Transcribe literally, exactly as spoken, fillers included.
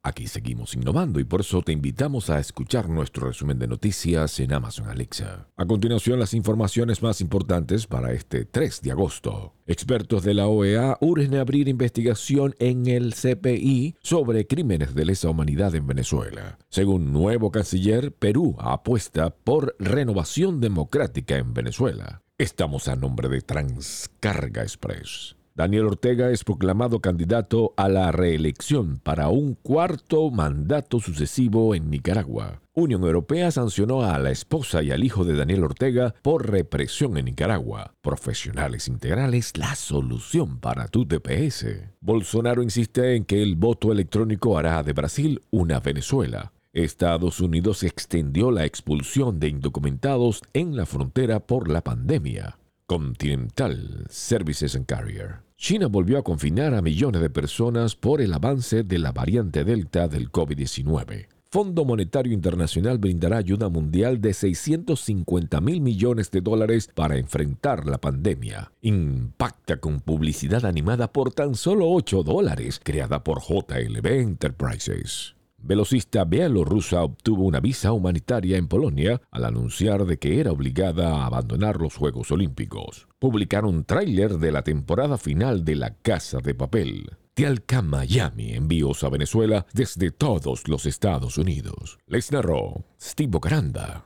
Aquí seguimos innovando y por eso te invitamos a escuchar nuestro resumen de noticias en Amazon Alexa. A continuación, las informaciones más importantes para este tres de agosto. Expertos de la O E A urgen abrir investigación en el C P I sobre crímenes de lesa humanidad en Venezuela. Según nuevo canciller, Perú apuesta por renovación democrática en Venezuela. Estamos a nombre de Transcarga Express. Daniel Ortega es proclamado candidato a la reelección para un cuarto mandato sucesivo en Nicaragua. Unión Europea sancionó a la esposa y al hijo de Daniel Ortega por represión en Nicaragua. Profesionales Integrales, la solución para tu T P S. Bolsonaro insiste en que el voto electrónico hará de Brasil una Venezuela. Estados Unidos extendió la expulsión de indocumentados en la frontera por la pandemia. Continental Services and Carrier. China volvió a confinar a millones de personas por el avance de la variante Delta del COVID diecinueve. Fondo Monetario Internacional brindará ayuda mundial de seiscientos cincuenta mil millones de dólares para enfrentar la pandemia. Impacta con publicidad animada por tan solo ocho dólares, creada por J L B Enterprises. Velocista bielorrusa obtuvo una visa humanitaria en Polonia al anunciar de que era obligada a abandonar los Juegos Olímpicos. Publicaron tráiler de la temporada final de La Casa de Papel. Tialca Miami envíos a Venezuela desde todos los Estados Unidos. Les narró Steve Bocaranda.